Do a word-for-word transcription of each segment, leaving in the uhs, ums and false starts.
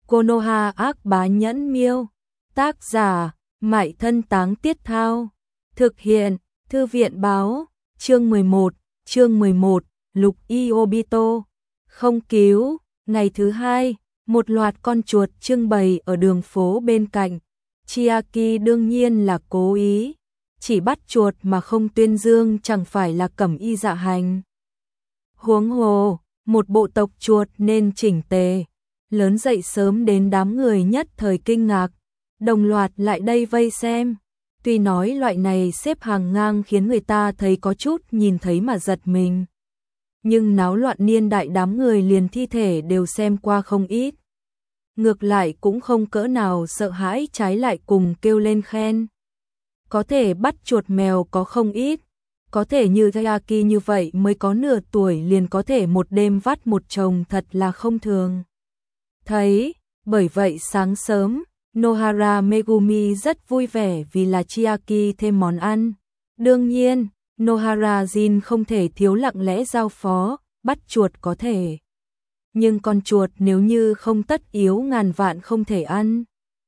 Konoha ác bá nhẫn miêu. Tác giả, Mại Thân Táng Tiết Thao. Thực hiện, Thư viện báo. Chương mười một, chương mười một, Lục Y Obito. Không cứu. Ngày thứ hai, một loạt con chuột trưng bày ở đường phố bên cạnh. Chiaki đương nhiên là cố ý. Chỉ bắt chuột mà không tuyên dương chẳng phải là cẩm y dạ hành. Huống hồ, một bộ tộc chuột nên chỉnh tề. Lớn dậy sớm đến đám người nhất thời kinh ngạc, đồng loạt lại đây vây xem. Tuy nói loại này xếp hàng ngang khiến người ta thấy có chút nhìn thấy mà giật mình. Nhưng náo loạn niên đại đám người liền thi thể đều xem qua không ít. Ngược lại cũng không cỡ nào sợ hãi, trái lại cùng kêu lên khen. Có thể bắt chuột mèo có không ít. Có thể như Chiaki như vậy mới có nửa tuổi liền có thể một đêm vắt một chồng thật là không thường. Thấy, bởi vậy sáng sớm, Nohara Megumi rất vui vẻ vì là Chiaki thêm món ăn. Đương nhiên, Nohara Jin không thể thiếu lặng lẽ giao phó, bắt chuột có thể. Nhưng con chuột nếu như không tất yếu ngàn vạn không thể ăn.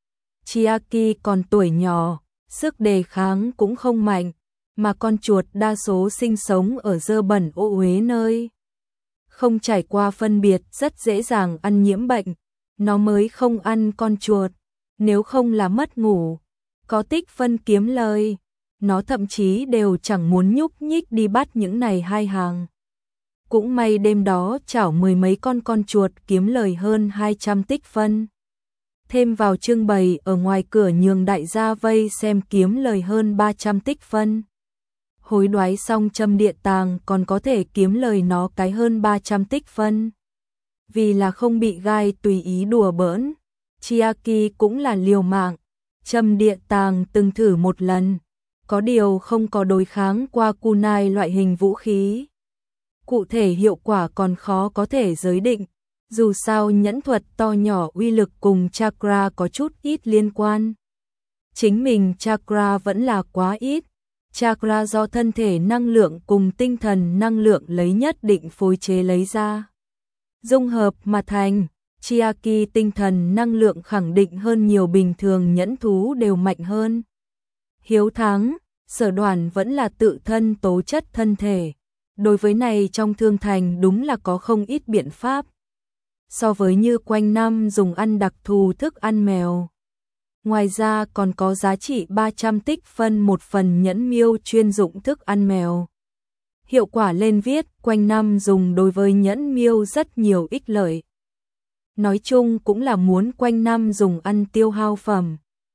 Chiaki còn tuổi nhỏ, sức đề kháng cũng không mạnh, mà con chuột đa số sinh sống ở dơ bẩn ô uế nơi. Không trải qua phân biệt rất dễ dàng ăn nhiễm bệnh, nó mới không ăn con chuột, nếu không là mất ngủ. Có tích phân kiếm lời, nó thậm chí đều chẳng muốn nhúc nhích đi bắt những này hai hàng. Cũng may đêm đó chảo mười mấy con con chuột kiếm lời hơn hai trăm tích phân. Thêm vào trưng bày ở ngoài cửa nhường đại gia vây xem kiếm lời hơn ba trăm tích phân. Hối đoái xong châm địa tàng còn có thể kiếm lời nó cái hơn ba trăm tích phân. Vì là không bị gai tùy ý đùa bỡn, Chiaki cũng là liều mạng. Châm địa tàng từng thử một lần, có điều không có đối kháng qua kunai loại hình vũ khí. Cụ thể hiệu quả còn khó có thể giới định, dù sao nhẫn thuật to nhỏ uy lực cùng chakra có chút ít liên quan. Chính mình chakra vẫn là quá ít. Chakra do thân thể năng lượng cùng tinh thần năng lượng lấy nhất định phối chế lấy ra. Dung hợp mà thành, Chiaki tinh thần năng lượng khẳng định hơn nhiều bình thường nhẫn thú đều mạnh hơn. Hiếu thắng, sở đoàn vẫn là tự thân tố chất thân thể. Đối với này trong thương thành đúng là có không ít biện pháp. So với như quanh năm dùng ăn đặc thù thức ăn mèo. Ngoài ra còn có giá trị ba trăm tích phân một phần nhẫn miêu chuyên dụng thức ăn mèo. Hiệu quả lên viết quanh năm dùng đối với nhẫn miêu rất nhiều ích lợi. Nói chung cũng là muốn quanh năm dùng ăn tiêu hao phẩm.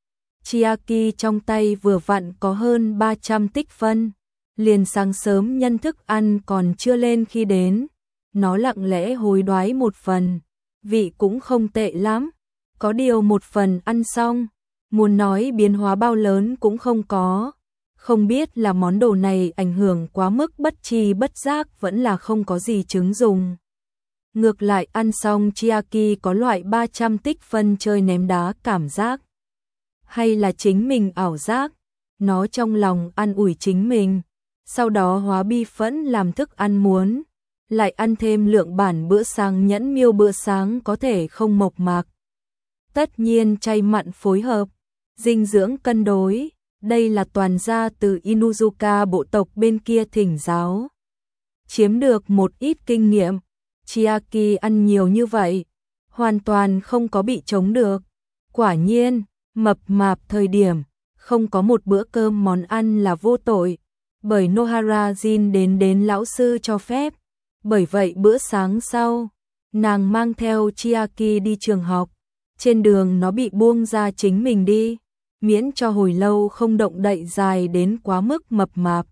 Chiaki trong tay vừa vặn có hơn ba trăm tích phân. Liền sáng sớm nhân thức ăn còn chưa lên khi đến. Nó lặng lẽ hối đoái một phần. Vị cũng không tệ lắm. Có điều một phần ăn xong, muốn nói biến hóa bao lớn cũng không có. Không biết là món đồ này ảnh hưởng quá mức bất tri bất giác vẫn là không có gì chứng dùng. Ngược lại ăn xong Chiaki có loại ba trăm tích phân chơi ném đá cảm giác. Hay là chính mình ảo giác, nó trong lòng ăn ủi chính mình, sau đó hóa bi phẫn làm thức ăn muốn. Lại ăn thêm lượng bản bữa sáng nhẫn miêu bữa sáng có thể không mộc mạc. Tất nhiên chay mặn phối hợp, dinh dưỡng cân đối, đây là toàn gia từ Inuzuka bộ tộc bên kia thỉnh giáo. Chiếm được một ít kinh nghiệm, Chiaki ăn nhiều như vậy, hoàn toàn không có bị chống được. Quả nhiên, mập mạp thời điểm, không có một bữa cơm món ăn là vô tội, bởi Nohara Jin đến đến lão sư cho phép. Bởi vậy bữa sáng sau, nàng mang theo Chiaki đi trường học. Trên đường nó bị buông ra chính mình đi, miễn cho hồi lâu không động đậy dài đến quá mức mập mạp.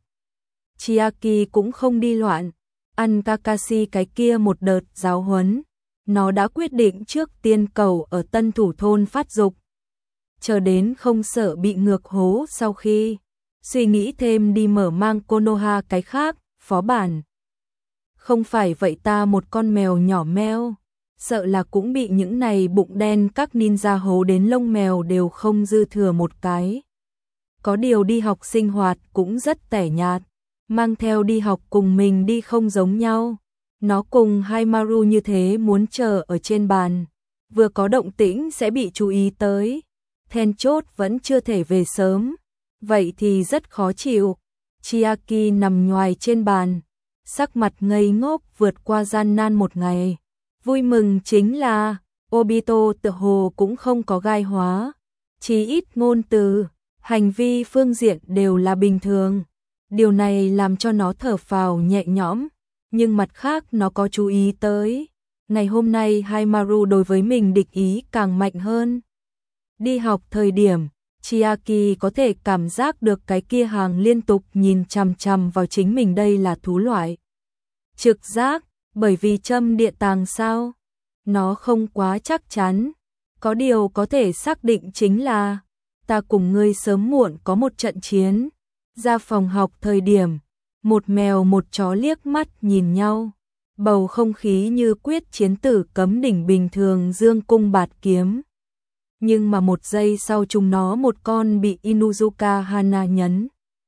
Chiaki cũng không đi loạn, ăn Kakashi cái kia một đợt giáo huấn. Nó đã quyết định trước tiên cầu ở tân thủ thôn phát dục. Chờ đến không sợ bị ngược hố sau khi suy nghĩ thêm đi mở mang Konoha cái khác, phó bản. Không phải vậy ta một con mèo nhỏ meo, sợ là cũng bị những này bụng đen các ninja hố đến lông mèo đều không dư thừa một cái. Có điều đi học sinh hoạt cũng rất tẻ nhạt, mang theo đi học cùng mình đi không giống nhau. Nó cùng Haimaru như thế muốn chờ ở trên bàn, vừa có động tĩnh sẽ bị chú ý tới. Then chốt vẫn chưa thể về sớm, vậy thì rất khó chịu. Chiaki nằm nhoài trên bàn, sắc mặt ngây ngốc vượt qua gian nan một ngày. Vui mừng chính là Obito tựa hồ cũng không có gai hóa, chí ít ngôn từ, hành vi phương diện đều là bình thường. Điều này làm cho nó thở phào nhẹ nhõm, nhưng mặt khác nó có chú ý tới. Ngày hôm nay Haimaru đối với mình địch ý càng mạnh hơn. Đi học thời điểm, Chiaki có thể cảm giác được cái kia hàng liên tục nhìn chằm chằm vào chính mình, đây là thú loại trực giác, bởi vì châm địa tàng sao? Nó không quá chắc chắn, có điều có thể xác định chính là ta cùng ngươi sớm muộn có một trận chiến. Ra phòng học thời điểm, một mèo một chó liếc mắt nhìn nhau, bầu không khí như quyết chiến tử cấm đỉnh bình thường dương cung bạt kiếm. Nhưng mà một giây sau chúng nó một con bị Inuzuka Hana nhấn,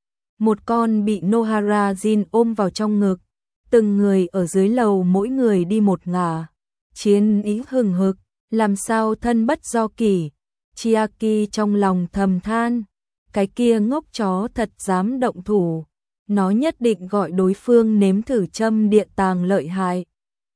một con bị Nohara Jin ôm vào trong ngực, từng người ở dưới lầu mỗi người đi một ngả. Chiến ý hừng hực, làm sao thân bất do kỷ. Chiaki trong lòng thầm than, cái kia ngốc chó thật dám động thủ, nó nhất định gọi đối phương nếm thử châm địa tàng lợi hại.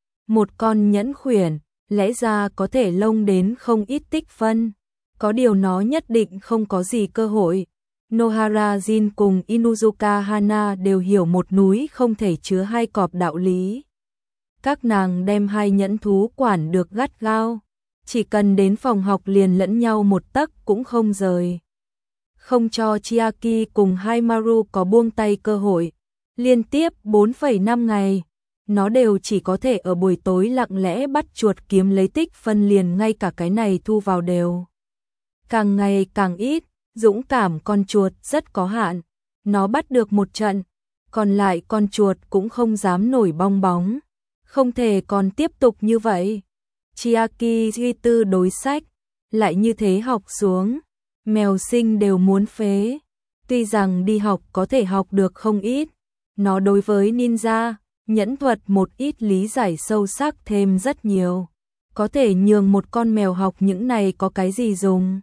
Một con nhẫn khuyển, lẽ ra có thể lông đến không ít tích phân, có điều nó nhất định không có gì cơ hội. Nohara Jin cùng Inuzuka Hana đều hiểu một núi không thể chứa hai cọp đạo lý. Các nàng đem hai nhẫn thú quản được gắt gao, chỉ cần đến phòng học liền lẫn nhau một tấc cũng không rời. Không cho Chiaki cùng Haimaru có buông tay cơ hội. Liên tiếp bốn phẩy năm ngày, nó đều chỉ có thể ở buổi tối lặng lẽ bắt chuột kiếm lấy tích phân, liền ngay cả cái này thu vào đều càng ngày càng ít. Dũng cảm con chuột rất có hạn, nó bắt được một trận, còn lại con chuột cũng không dám nổi bong bóng. Không thể còn tiếp tục như vậy. Chiaki duy tư đối sách, lại như thế học xuống, mèo sinh đều muốn phế. Tuy rằng đi học có thể học được không ít, nó đối với ninja, nhẫn thuật một ít lý giải sâu sắc thêm rất nhiều. Có thể nhường một con mèo học những này có cái gì dùng.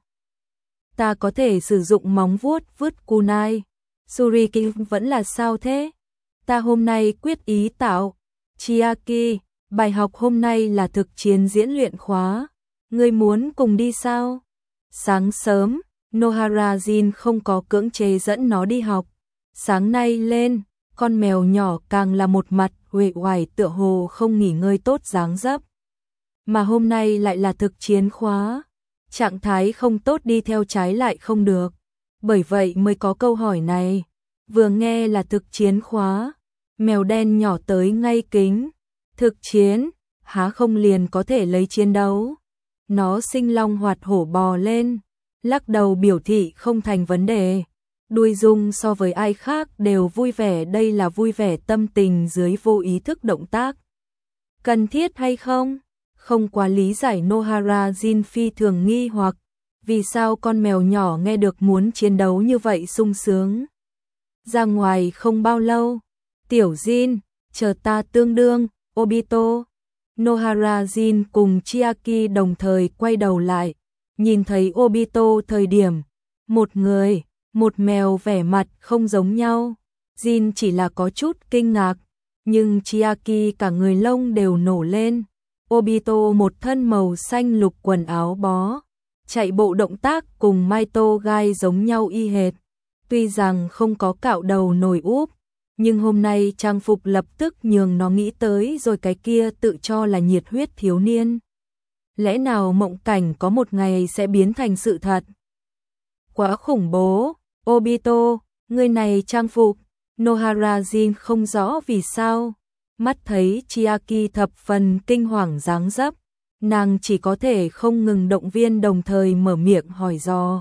Ta có thể sử dụng móng vuốt vứt kunai. Shuriken vẫn là sao thế? Ta hôm nay quyết ý tạo. Chiaki, bài học hôm nay là thực chiến diễn luyện khóa. Ngươi muốn cùng đi sao? Sáng sớm, Nohara Jin không có cưỡng chế dẫn nó đi học. Sáng nay lên, con mèo nhỏ càng là một mặt uể oải tựa hồ không nghỉ ngơi tốt dáng dấp. Mà hôm nay lại là thực chiến khóa. Trạng thái không tốt đi theo trái lại không được. Bởi vậy mới có câu hỏi này. Vừa nghe là thực chiến khóa, mèo đen nhỏ tới ngay kính. Thực chiến, há không liền có thể lấy chiến đấu. Nó sinh long hoạt hổ bò lên, lắc đầu biểu thị không thành vấn đề. Đuôi dung so với ai khác đều vui vẻ, đây là vui vẻ tâm tình dưới vô ý thức động tác. Cần thiết hay không? Không quá lý giải. Nohara Jin phi thường nghi hoặc, vì sao con mèo nhỏ nghe được muốn chiến đấu như vậy sung sướng. Ra ngoài không bao lâu, tiểu Jin, chờ ta tương đương, Obito. Nohara Jin cùng Chiaki đồng thời quay đầu lại, nhìn thấy Obito thời điểm, một người, một mèo vẻ mặt không giống nhau. Jin chỉ là có chút kinh ngạc, nhưng Chiaki cả người lông đều nổ lên. Obito một thân màu xanh lục quần áo bó, chạy bộ động tác cùng Maito Gai giống nhau y hệt. Tuy rằng không có cạo đầu nổi úp, nhưng hôm nay trang phục lập tức nhường nó nghĩ tới rồi cái kia tự cho là nhiệt huyết thiếu niên. Lẽ nào mộng cảnh có một ngày sẽ biến thành sự thật? Quá khủng bố, Obito, người này trang phục. Nohara Jin không rõ vì sao. Mắt thấy Chiaki thập phần kinh hoàng dáng dấp, nàng chỉ có thể không ngừng động viên, đồng thời mở miệng hỏi dò.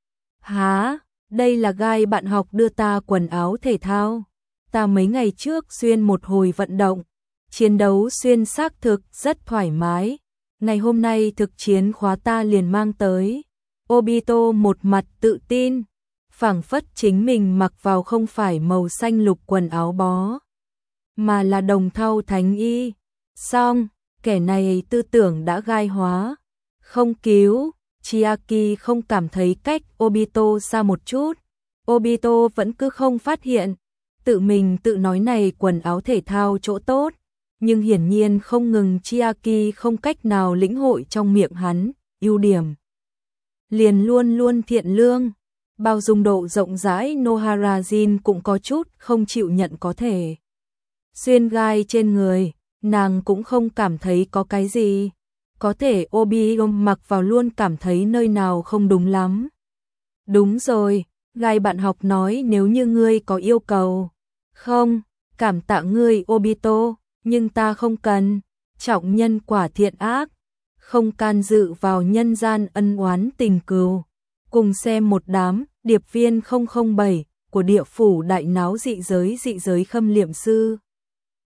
Hả, đây là Gai bạn học đưa ta quần áo thể thao. Ta mấy ngày trước xuyên một hồi vận động, chiến đấu xuyên xác thực rất thoải mái. Ngày hôm nay thực chiến khóa ta liền mang tới. Obito một mặt tự tin, phảng phất chính mình mặc vào không phải màu xanh lục quần áo bó, mà là đồng thau thánh y. Xong, kẻ này tư tưởng đã gai hóa. không cứu. Chiaki không cảm thấy cách Obito xa một chút. Obito vẫn cứ không phát hiện. Tự mình tự nói này quần áo thể thao chỗ tốt. Nhưng hiển nhiên không ngừng Chiaki không cách nào lĩnh hội trong miệng hắn, ưu điểm. Liền luôn luôn thiện lương. Bao dung độ rộng rãi Noharajin cũng có chút không chịu nhận có thể. Xuyên gai trên người, nàng cũng không cảm thấy có cái gì. Có thể Obito mặc vào luôn cảm thấy nơi nào không đúng lắm. Đúng rồi, gai bạn học nói nếu như ngươi có yêu cầu. Không, cảm tạ ngươi Obito, nhưng ta không cần. Trọng nhân quả thiện ác, không can dự vào nhân gian ân oán tình cừu. Cùng xem một đám điệp viên không không bảy của địa phủ đại náo dị giới dị giới khâm liệm sư.